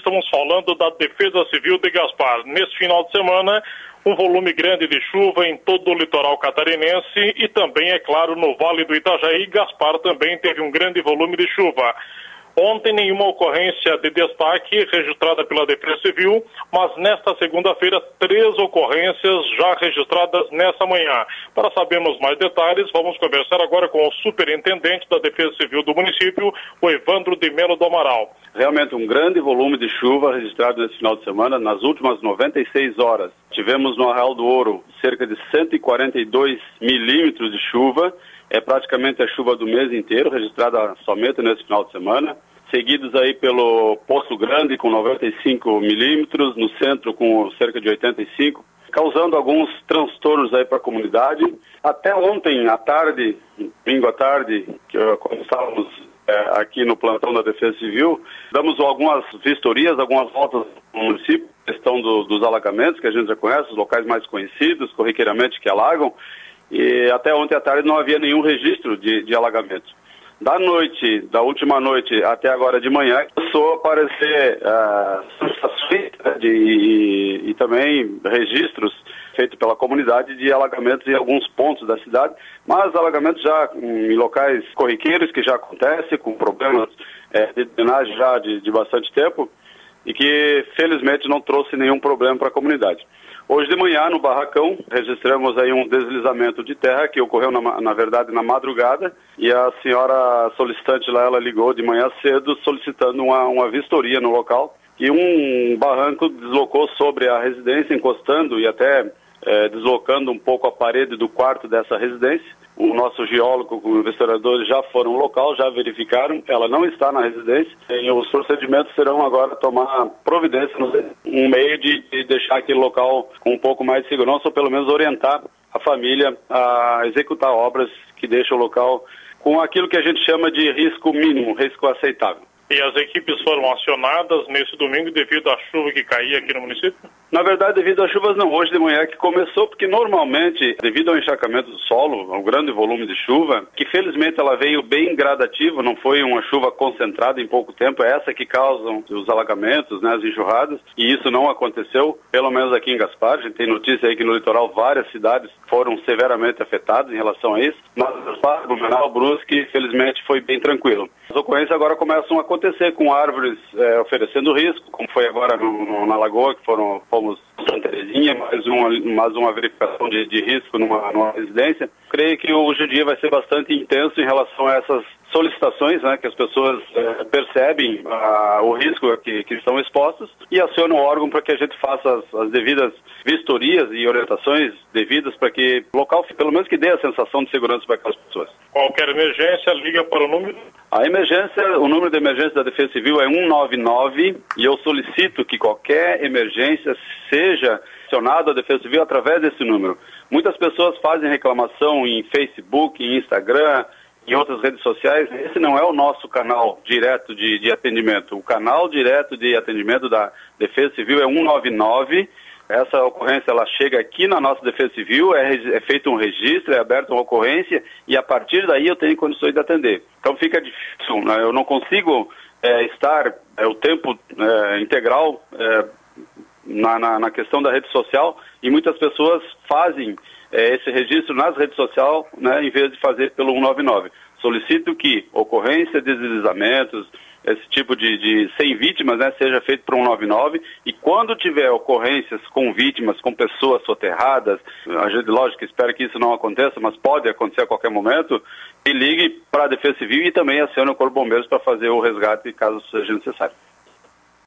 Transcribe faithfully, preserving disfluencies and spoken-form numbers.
estamos falando da Defesa Civil de Gaspar. Neste final de semana, um volume grande de chuva em todo o litoral catarinense e também, é claro, no Vale do Itajaí. Gaspar também teve um grande volume de chuva. Ontem, nenhuma ocorrência de destaque registrada pela Defesa Civil, mas nesta segunda-feira, três ocorrências já registradas nessa manhã. Para sabermos mais detalhes, vamos conversar agora com o superintendente da Defesa Civil do município, o Evandro de Melo do Amaral. Realmente um grande volume de chuva registrado nesse final de semana, nas últimas noventa e seis horas. Tivemos no Arraial do Ouro cerca de cento e quarenta e dois milímetros de chuva. É praticamente a chuva do mês inteiro, registrada somente nesse final de semana. Seguidos aí pelo Poço Grande com noventa e cinco milímetros, no centro com cerca de oitenta e cinco, causando alguns transtornos aí para a comunidade. Até ontem à tarde, domingo à tarde, que quando estávamos é, aqui no plantão da Defesa Civil, damos algumas vistorias, algumas voltas no município, questão do, dos alagamentos, que a gente já conhece, os locais mais conhecidos, corriqueiramente que alagam. E até ontem à tarde não havia nenhum registro de, de alagamento. Da noite, da última noite até agora de manhã, começou a aparecer uh, sensações de, e, e também registros feitos pela comunidade de alagamentos em alguns pontos da cidade, mas alagamentos já em locais corriqueiros que já acontecem, com problemas é, de drenagem já de, de bastante tempo e que felizmente não trouxe nenhum problema para a comunidade. Hoje de manhã, no Barracão, registramos aí um deslizamento de terra que ocorreu, na, na verdade, na madrugada, e a senhora solicitante lá, ela ligou de manhã cedo solicitando uma, uma vistoria no local, e um barranco deslocou sobre a residência, encostando e até é, deslocando um pouco a parede do quarto dessa residência. O nosso geólogo e os historiadores já foram ao local, já verificaram, ela não está na residência, e os procedimentos serão agora tomar providência, um meio de, de deixar aquele local com um pouco mais de segurança, ou pelo menos orientar a família a executar obras que deixam o local com aquilo que a gente chama de risco mínimo, risco aceitável. E as equipes foram acionadas nesse domingo devido à chuva que caía aqui no município? Na verdade, devido às chuvas não, hoje de manhã que começou, porque normalmente, devido ao encharcamento do solo, ao grande volume de chuva, que felizmente ela veio bem gradativa, não foi uma chuva concentrada em pouco tempo, é essa que causam os alagamentos, né, as enxurradas, e isso não aconteceu, pelo menos aqui em Gaspar. A gente tem notícia aí que no litoral várias cidades foram severamente afetadas em relação a isso, mas Gaspar, Blumenau, Brusque, felizmente foi bem tranquilo. As ocorrências agora começam a acontecer com árvores é, oferecendo risco, como foi agora no, no, na Lagoa, que foram fomos Santa Terezinha, mais uma, mais uma verificação de, de risco numa, numa residência. Creio que hoje o dia vai ser bastante intenso em relação a essas solicitações, né, que as pessoas é, percebem a, o risco que, que estão expostos e acionam o órgão para que a gente faça as, as devidas vistorias e orientações devidas para que o local, pelo menos que dê a sensação de segurança para aquelas pessoas. Qualquer emergência, liga para o número? A emergência, o número de emergência da Defesa Civil é um nove nove e eu solicito que qualquer emergência seja acionada a Defesa Civil através desse número. Muitas pessoas fazem reclamação em Facebook, em Instagram, em outras redes sociais. Esse não é o nosso canal direto de, de atendimento. O canal direto de atendimento da Defesa Civil é um nove nove. Essa ocorrência ela chega aqui na nossa Defesa Civil, é, é feito um registro, é aberta uma ocorrência e a partir daí eu tenho condições de atender. Então fica difícil, né? Eu não consigo é, estar é, o tempo é, integral é, na, na, na questão da rede social e muitas pessoas fazem é, esse registro nas redes sociais, né, em vez de fazer pelo um nove nove. Solicito que ocorrência de deslizamentos, esse tipo de, de sem vítimas, né, seja feito por um nove nove, e quando tiver ocorrências com vítimas, com pessoas soterradas, a gente, lógico, espera que isso não aconteça, mas pode acontecer a qualquer momento, e ligue para a Defesa Civil e também acione o Corpo de Bombeiros para fazer o resgate caso seja necessário.